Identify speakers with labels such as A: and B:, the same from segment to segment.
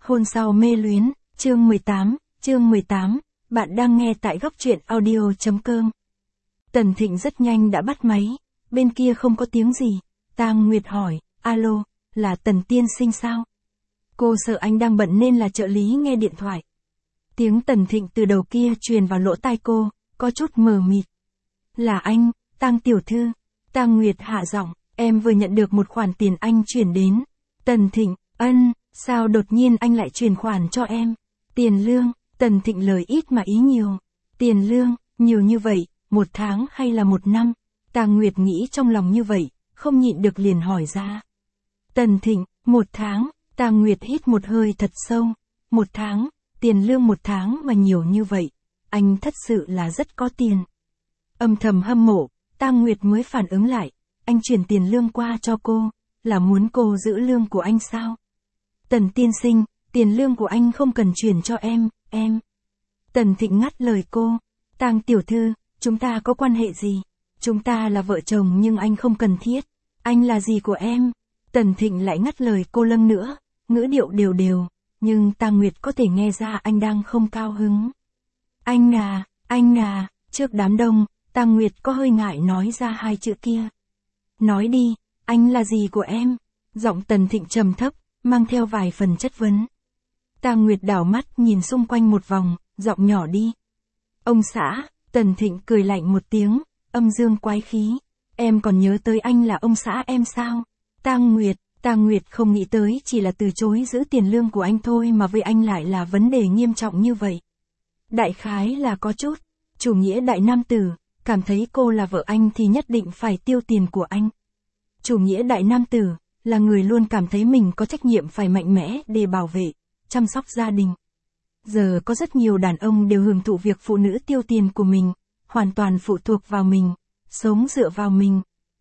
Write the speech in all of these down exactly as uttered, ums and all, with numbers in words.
A: Hôn sau mê luyến, chương mười tám, chương mười tám, bạn đang nghe tại góc truyện audio.com. Tần Thịnh rất nhanh đã bắt máy, bên kia không có tiếng gì, Tang Nguyệt hỏi, alo, là Tần tiên sinh sao? Cô sợ anh đang bận nên là trợ lý nghe điện thoại. Tiếng Tần Thịnh từ đầu kia truyền vào lỗ tai cô, có chút mờ mịt. Là anh, Tang tiểu thư. Tang Nguyệt hạ giọng, em vừa nhận được một khoản tiền anh chuyển đến. Tần Thịnh, ân, sao đột nhiên anh lại chuyển khoản cho em? Tiền lương, Tần Thịnh lời ít mà ý nhiều. Tiền lương, nhiều như vậy, một tháng hay là một năm? Tang Nguyệt nghĩ trong lòng như vậy, không nhịn được liền hỏi ra. Tần Thịnh, một tháng, Tang Nguyệt hít một hơi thật sâu. Một tháng, tiền lương một tháng mà nhiều như vậy, anh thật sự là rất có tiền. Âm thầm hâm mộ, Tang Nguyệt mới phản ứng lại, anh chuyển tiền lương qua cho cô, là muốn cô giữ lương của anh sao? Tần tiên sinh, tiền lương của anh không cần chuyển cho em, em. Tần Thịnh ngắt lời cô, Tang tiểu thư, chúng ta có quan hệ gì? Chúng ta là vợ chồng nhưng anh không cần thiết, anh là gì của em? Tần Thịnh lại ngắt lời cô lần nữa, ngữ điệu đều đều, nhưng Tang Nguyệt có thể nghe ra anh đang không cao hứng. Anh à, anh à, trước đám đông, Tang Nguyệt có hơi ngại nói ra hai chữ kia. Nói đi, anh là gì của em? Giọng Tần Thịnh trầm thấp, mang theo vài phần chất vấn. Tang Nguyệt đảo mắt nhìn xung quanh một vòng, giọng nhỏ đi. Ông xã, Tần Thịnh cười lạnh một tiếng, âm dương quái khí. Em còn nhớ tới anh là ông xã em sao? Tang Nguyệt, Tang Nguyệt không nghĩ tới chỉ là từ chối giữ tiền lương của anh thôi mà với anh lại là vấn đề nghiêm trọng như vậy. Đại khái là có chút, chủ nghĩa đại nam tử, cảm thấy cô là vợ anh thì nhất định phải tiêu tiền của anh. Chủ nghĩa đại nam tử, là người luôn cảm thấy mình có trách nhiệm phải mạnh mẽ để bảo vệ, chăm sóc gia đình. Giờ có rất nhiều đàn ông đều hưởng thụ việc phụ nữ tiêu tiền của mình, hoàn toàn phụ thuộc vào mình, sống dựa vào mình.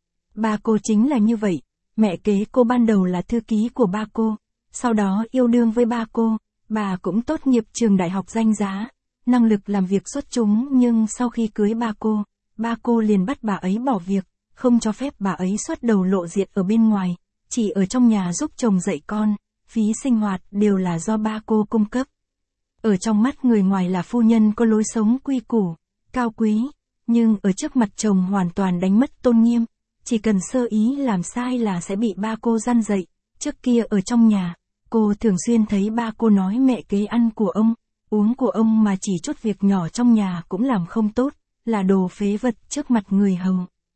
A: Ba cô chính là như vậy, mẹ kế cô ban đầu là thư ký của ba cô, sau đó yêu đương với ba cô, bà cũng tốt nghiệp trường đại học danh giá, năng lực làm việc xuất chúng nhưng sau khi cưới ba cô, ba cô liền bắt bà ấy bỏ việc, không cho phép bà ấy xuất đầu lộ diện ở bên ngoài, chỉ ở trong nhà giúp chồng dạy con, phí sinh hoạt đều là do ba cô cung cấp. Ở trong mắt người ngoài là phu nhân có lối sống quy củ, cao quý, nhưng ở trước mặt chồng hoàn toàn đánh mất tôn nghiêm, chỉ cần sơ ý làm sai là sẽ bị ba cô răn dạy. Trước kia ở trong nhà, cô thường xuyên thấy ba cô nói mẹ kế ăn của ông, uống của ông mà chỉ chút việc nhỏ trong nhà cũng làm không tốt, là đồ phế vật trước mặt người hầu.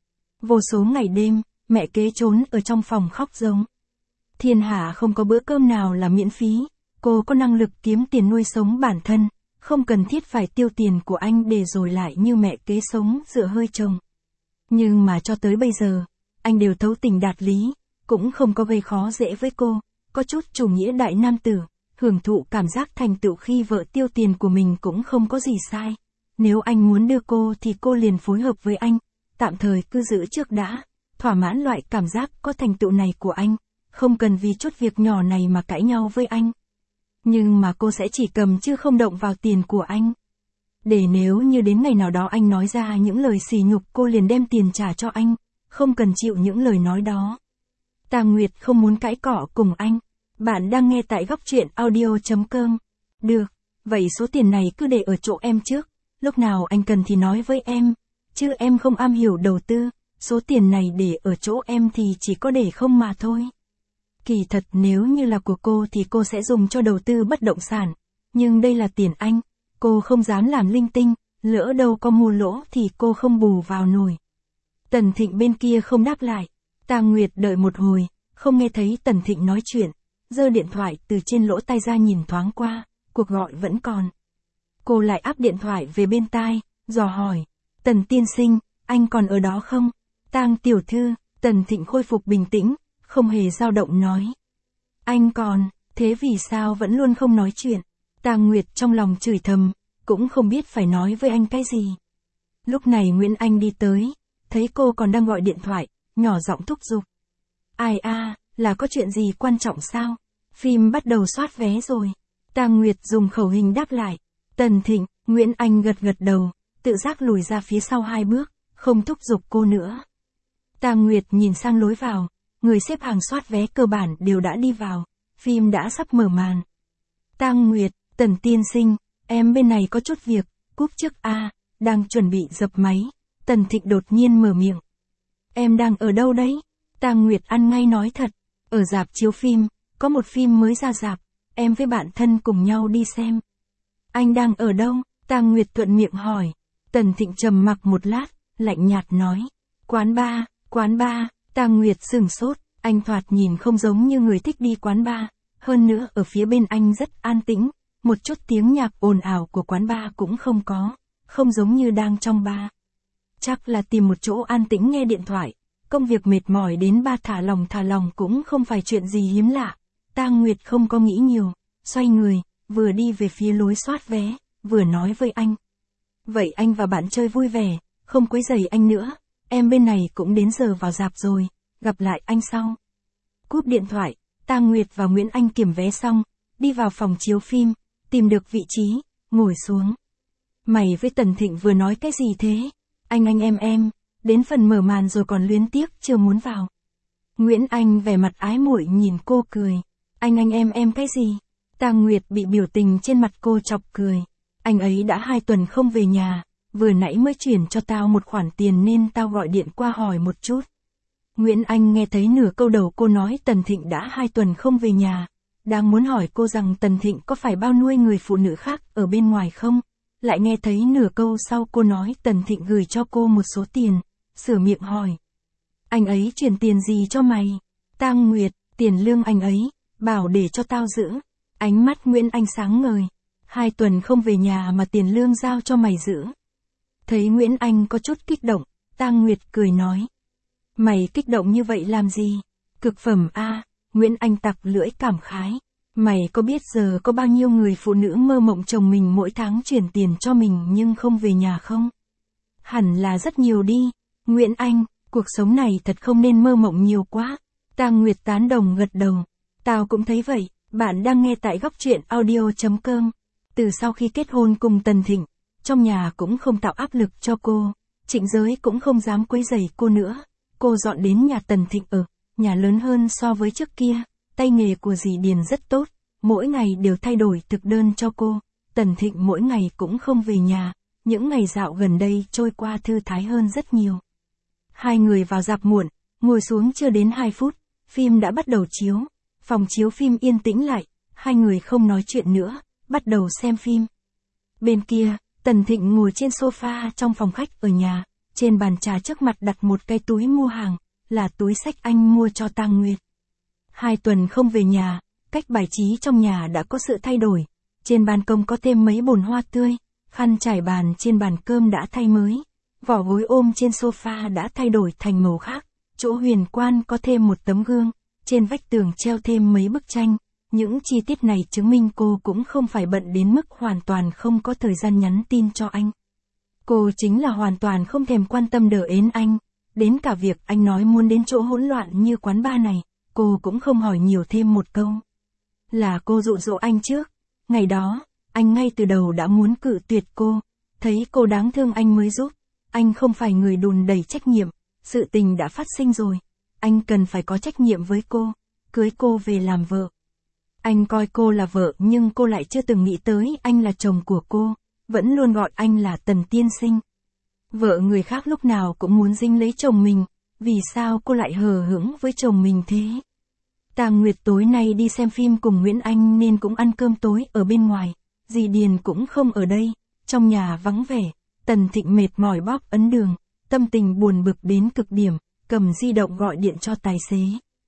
A: Vô số ngày đêm, mẹ kế trốn ở trong phòng khóc giống. Thiên hạ không có bữa cơm nào là miễn phí, cô có năng lực kiếm tiền nuôi sống bản thân, không cần thiết phải tiêu tiền của anh để rồi lại như mẹ kế sống dựa hơi chồng. Nhưng mà cho tới bây giờ, anh đều thấu tình đạt lý, cũng không có gây khó dễ với cô, có chút chủ nghĩa đại nam tử, hưởng thụ cảm giác thành tựu khi vợ tiêu tiền của mình cũng không có gì sai. Nếu anh muốn đưa cô thì cô liền phối hợp với anh, tạm thời cứ giữ trước đã, thỏa mãn loại cảm giác có thành tựu này của anh, không cần vì chút việc nhỏ này mà cãi nhau với anh. Nhưng mà cô sẽ chỉ cầm chứ không động vào tiền của anh. Để nếu như đến ngày nào đó anh nói ra những lời sỉ nhục cô liền đem tiền trả cho anh, không cần chịu những lời nói đó. Tang Nguyệt không muốn cãi cọ cùng anh. Bạn đang nghe tại góc truyện audio.com. Được, vậy số tiền này cứ để ở chỗ em trước, lúc nào anh cần thì nói với em, chứ em không am hiểu đầu tư, số tiền này để ở chỗ em thì chỉ có để không mà thôi. Kỳ thật nếu như là của cô thì cô sẽ dùng cho đầu tư bất động sản, nhưng đây là tiền anh, cô không dám làm linh tinh, lỡ đâu có mua lỗ thì cô không bù vào nổi. Tần Thịnh bên kia không đáp lại, Tang Nguyệt đợi một hồi, không nghe thấy Tần Thịnh nói chuyện, giơ điện thoại từ trên lỗ tai ra nhìn thoáng qua, cuộc gọi vẫn còn. Cô lại áp điện thoại về bên tai, dò hỏi, Tần tiên sinh, anh còn ở đó không? Tang tiểu thư, Tần Thịnh khôi phục bình tĩnh, không hề dao động nói. Anh còn, thế vì sao vẫn luôn không nói chuyện? Tang Nguyệt trong lòng chửi thầm, cũng không biết phải nói với anh cái gì. Lúc này Nguyễn Anh đi tới, thấy cô còn đang gọi điện thoại, nhỏ giọng thúc giục. Ai a, là có chuyện gì quan trọng sao? Phim bắt đầu soát vé rồi. Tang Nguyệt dùng khẩu hình đáp lại. Tần Thịnh, Nguyễn Anh gật gật đầu, tự giác lùi ra phía sau hai bước, không thúc giục cô nữa. Tang Nguyệt nhìn sang lối vào, người xếp hàng soát vé cơ bản đều đã đi vào, phim đã sắp mở màn. Tang Nguyệt, Tần tiên sinh, em bên này có chút việc, cúp trước a. Đang chuẩn bị dập máy, Tần Thịnh đột nhiên mở miệng. Em đang ở đâu đấy? Tang Nguyệt ăn ngay nói thật, ở rạp chiếu phim, có một phim mới ra rạp, em với bạn thân cùng nhau đi xem. Anh đang ở đâu? Tang Nguyệt thuận miệng hỏi. Tần Thịnh trầm mặc một lát, lạnh nhạt nói. Quán bar, quán bar. Tang Nguyệt sửng sốt, anh thoạt nhìn không giống như người thích đi quán bar, hơn nữa ở phía bên anh rất an tĩnh, một chút tiếng nhạc ồn ào của quán bar cũng không có, không giống như đang trong bar. Chắc là tìm một chỗ an tĩnh nghe điện thoại, công việc mệt mỏi đến ba thả lòng thả lòng cũng không phải chuyện gì hiếm lạ. Tang Nguyệt không có nghĩ nhiều, xoay người, vừa đi về phía lối soát vé, vừa nói với anh. Vậy anh và bạn chơi vui vẻ, không quấy rầy anh nữa, em bên này cũng đến giờ vào rạp rồi, gặp lại anh sau. Cúp điện thoại, Tang Nguyệt và Nguyễn Anh kiểm vé xong, đi vào phòng chiếu phim, tìm được vị trí, ngồi xuống. Mày với Tần Thịnh vừa nói cái gì thế? Anh anh em em, đến phần mở màn rồi còn luyến tiếc chưa muốn vào. Nguyễn Anh vẻ mặt ái muội nhìn cô cười. Anh anh em em cái gì? Tang Nguyệt bị biểu tình trên mặt cô chọc cười. Anh ấy đã hai tuần không về nhà, vừa nãy mới chuyển cho tao một khoản tiền nên tao gọi điện qua hỏi một chút. Nguyễn Anh nghe thấy nửa câu đầu cô nói Tần Thịnh đã hai tuần không về nhà, đang muốn hỏi cô rằng Tần Thịnh có phải bao nuôi người phụ nữ khác ở bên ngoài không, lại nghe thấy nửa câu sau cô nói Tần Thịnh gửi cho cô một số tiền, sửa miệng hỏi. Anh ấy chuyển tiền gì cho mày? Tang Nguyệt, tiền lương anh ấy, bảo để cho tao giữ. Ánh mắt Nguyễn Anh sáng ngời. Hai tuần không về nhà mà tiền lương giao cho mày giữ. Thấy Nguyễn Anh có chút kích động, Tang Nguyệt cười nói. Mày kích động như vậy làm gì? Cực phẩm a. Nguyễn Anh tặc lưỡi cảm khái. Mày có biết giờ có bao nhiêu người phụ nữ mơ mộng chồng mình mỗi tháng chuyển tiền cho mình nhưng không về nhà không? Hẳn là rất nhiều đi. Nguyễn Anh, cuộc sống này thật không nên mơ mộng nhiều quá. Tang Nguyệt tán đồng gật đầu. Tao cũng thấy vậy. Bạn đang nghe tại góc truyện audio chấm com. Từ sau khi kết hôn cùng Tần Thịnh, trong nhà cũng không tạo áp lực cho cô, Trịnh Giới cũng không dám quấy rầy cô nữa. Cô dọn đến nhà Tần Thịnh ở, nhà lớn hơn so với trước kia, tay nghề của dì Điền rất tốt, mỗi ngày đều thay đổi thực đơn cho cô. Tần Thịnh mỗi ngày cũng không về nhà, những ngày dạo gần đây trôi qua thư thái hơn rất nhiều. Hai người vào rạp muộn, ngồi xuống chưa đến hai phút, phim đã bắt đầu chiếu. Phòng chiếu phim yên tĩnh lại, hai người không nói chuyện nữa, bắt đầu xem phim. Bên kia, Tần Thịnh ngồi trên sofa trong phòng khách ở nhà, trên bàn trà trước mặt đặt một cái túi mua hàng, là túi xách anh mua cho Tang Nguyệt. Hai tuần không về nhà, cách bài trí trong nhà đã có sự thay đổi, trên ban công có thêm mấy bồn hoa tươi, khăn trải bàn trên bàn cơm đã thay mới, vỏ gối ôm trên sofa đã thay đổi thành màu khác, chỗ huyền quan có thêm một tấm gương. Trên vách tường treo thêm mấy bức tranh, những chi tiết này chứng minh cô cũng không phải bận đến mức hoàn toàn không có thời gian nhắn tin cho anh. Cô chính là hoàn toàn không thèm quan tâm đờ ến anh, đến cả việc anh nói muốn đến chỗ hỗn loạn như quán bar này, cô cũng không hỏi nhiều thêm một câu. Là cô dụ dỗ anh trước, ngày đó, anh ngay từ đầu đã muốn cự tuyệt cô, thấy cô đáng thương anh mới giúp, anh không phải người đùn đẩy trách nhiệm, sự tình đã phát sinh rồi. Anh cần phải có trách nhiệm với cô, cưới cô về làm vợ. Anh coi cô là vợ nhưng cô lại chưa từng nghĩ tới anh là chồng của cô, vẫn luôn gọi anh là Tần tiên sinh. Vợ người khác lúc nào cũng muốn dính lấy chồng mình, vì sao cô lại hờ hững với chồng mình thế? Tang Nguyệt tối nay đi xem phim cùng Nguyễn Anh nên cũng ăn cơm tối ở bên ngoài, dì Điền cũng không ở đây, trong nhà vắng vẻ, Tần Thịnh mệt mỏi bóp ấn đường, tâm tình buồn bực đến cực điểm. Cầm di động gọi điện cho tài xế.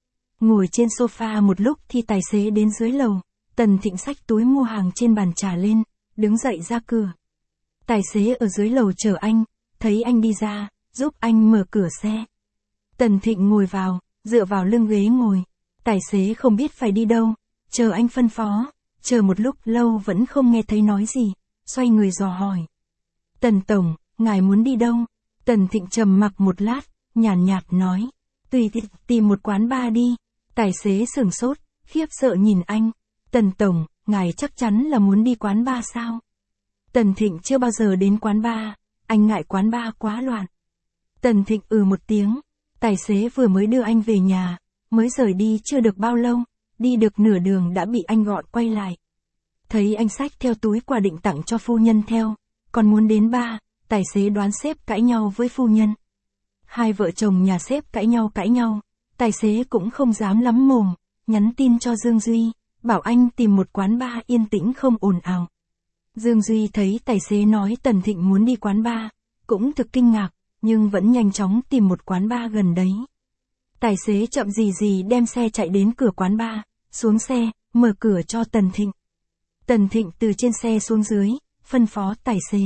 A: Ngồi trên sofa một lúc thì tài xế đến dưới lầu, Tần Thịnh xách túi mua hàng trên bàn trà lên, đứng dậy ra cửa. Tài xế ở dưới lầu chờ anh, thấy anh đi ra, giúp anh mở cửa xe. Tần Thịnh ngồi vào, dựa vào lưng ghế ngồi. Tài xế không biết phải đi đâu, chờ anh phân phó, chờ một lúc lâu vẫn không nghe thấy nói gì, xoay người dò hỏi. Tần Tổng, ngài muốn đi đâu? Tần Thịnh trầm mặc một lát. Nhàn nhạt, nhạt nói, tùy thì tìm một quán bar đi. Tài xế sửng sốt, khiếp sợ nhìn anh. Tần Tổng, ngài chắc chắn là muốn đi quán bar sao? Tần Thịnh chưa bao giờ đến quán bar, anh ngại quán bar quá loạn. Tần Thịnh ừ một tiếng, tài xế vừa mới đưa anh về nhà, mới rời đi chưa được bao lâu, đi được nửa đường đã bị anh gọi quay lại. Thấy anh xách theo túi quà định tặng cho phu nhân theo, còn muốn đến ba, tài xế đoán sếp cãi nhau với phu nhân. Hai vợ chồng nhà sếp cãi nhau cãi nhau, tài xế cũng không dám lắm mồm, nhắn tin cho Dương Duy, bảo anh tìm một quán bar yên tĩnh không ồn ào. Dương Duy thấy tài xế nói Tần Thịnh muốn đi quán bar, cũng thực kinh ngạc, nhưng vẫn nhanh chóng tìm một quán bar gần đấy. Tài xế chậm gì gì đem xe chạy đến cửa quán bar, xuống xe, mở cửa cho Tần Thịnh. Tần Thịnh từ trên xe xuống dưới, phân phó tài xế.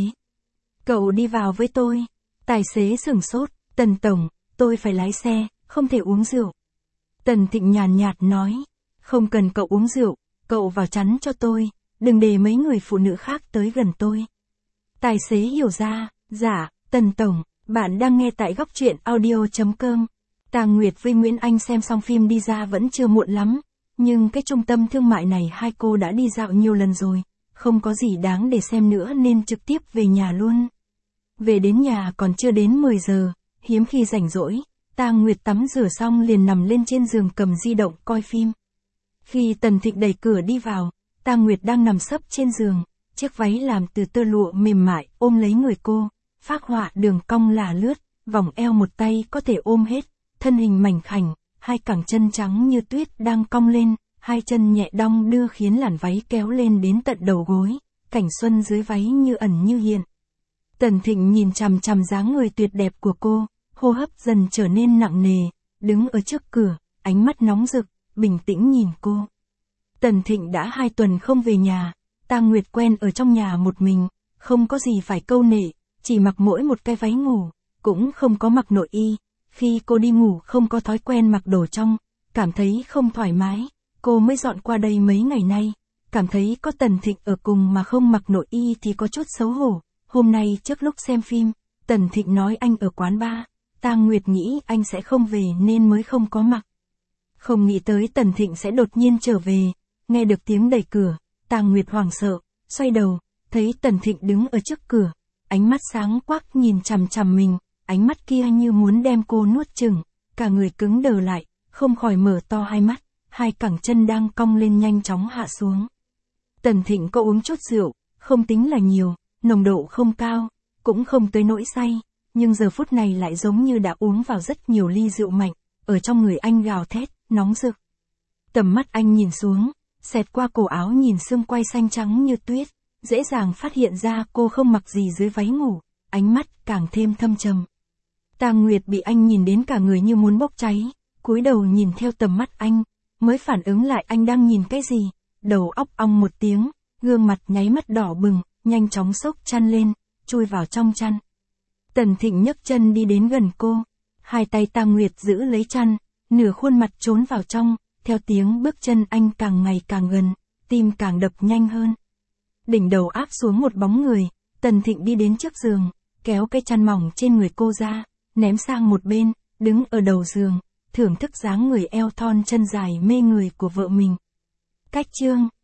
A: Cậu đi vào với tôi. Tài xế sửng sốt, Tần Tổng, tôi phải lái xe, không thể uống rượu. Tần Thịnh nhàn nhạt nói, không cần cậu uống rượu, cậu vào chắn cho tôi, đừng để mấy người phụ nữ khác tới gần tôi. Tài xế hiểu ra, dạ, Tần Tổng, bạn đang nghe tại góc truyện audio chấm com. Tàng Nguyệt với Nguyễn Anh xem xong phim đi ra vẫn chưa muộn lắm, nhưng cái trung tâm thương mại này hai cô đã đi dạo nhiều lần rồi, không có gì đáng để xem nữa nên trực tiếp về nhà luôn. Về đến nhà còn chưa đến mười giờ, hiếm khi rảnh rỗi, Tàng Nguyệt tắm rửa xong liền nằm lên trên giường cầm di động coi phim. Khi Tần Thịnh đẩy cửa đi vào, Tàng Nguyệt đang nằm sấp trên giường, chiếc váy làm từ tơ lụa mềm mại ôm lấy người cô, phác họa đường cong là lướt, vòng eo một tay có thể ôm hết, thân hình mảnh khảnh, hai cẳng chân trắng như tuyết đang cong lên, hai chân nhẹ đong đưa khiến làn váy kéo lên đến tận đầu gối, cảnh xuân dưới váy như ẩn như hiện. Tần Thịnh nhìn chằm chằm dáng người tuyệt đẹp của cô, hô hấp dần trở nên nặng nề, đứng ở trước cửa, ánh mắt nóng rực, bình tĩnh nhìn cô. Tần Thịnh đã hai tuần không về nhà, Tàng Nguyệt quen ở trong nhà một mình, không có gì phải câu nệ, chỉ mặc mỗi một cái váy ngủ, cũng không có mặc nội y. Khi cô đi ngủ không có thói quen mặc đồ trong, cảm thấy không thoải mái, cô mới dọn qua đây mấy ngày nay, cảm thấy có Tần Thịnh ở cùng mà không mặc nội y thì có chút xấu hổ. Hôm nay trước lúc xem phim, Tần Thịnh nói anh ở quán bar, Tàng Nguyệt nghĩ anh sẽ không về nên mới không có mặc. Không nghĩ tới Tần Thịnh sẽ đột nhiên trở về, nghe được tiếng đẩy cửa, Tàng Nguyệt hoảng sợ, xoay đầu, thấy Tần Thịnh đứng ở trước cửa, ánh mắt sáng quắc nhìn chằm chằm mình, ánh mắt kia như muốn đem cô nuốt chửng, cả người cứng đờ lại, không khỏi mở to hai mắt, hai cẳng chân đang cong lên nhanh chóng hạ xuống. Tần Thịnh có uống chút rượu, không tính là nhiều, nồng độ không cao, cũng không tới nỗi say, nhưng giờ phút này lại giống như đã uống vào rất nhiều ly rượu mạnh, ở trong người anh gào thét, nóng rực. Tầm mắt anh nhìn xuống, xẹt qua cổ áo nhìn xương quai xanh trắng như tuyết, dễ dàng phát hiện ra cô không mặc gì dưới váy ngủ, ánh mắt càng thêm thâm trầm. Tàng Nguyệt bị anh nhìn đến cả người như muốn bốc cháy, cúi đầu nhìn theo tầm mắt anh, mới phản ứng lại anh đang nhìn cái gì, đầu óc ong một tiếng, gương mặt nháy mắt đỏ bừng, nhanh chóng xốc chăn lên, chui vào trong chăn. Tần Thịnh nhấc chân đi đến gần cô, hai tay Tàng Nguyệt giữ lấy chăn, nửa khuôn mặt trốn vào trong, theo tiếng bước chân anh càng ngày càng gần, tim càng đập nhanh hơn. Đỉnh đầu áp xuống một bóng người, Tần Thịnh đi đến trước giường, kéo cái chăn mỏng trên người cô ra, ném sang một bên, đứng ở đầu giường, thưởng thức dáng người eo thon chân dài mê người của vợ mình. Cách chương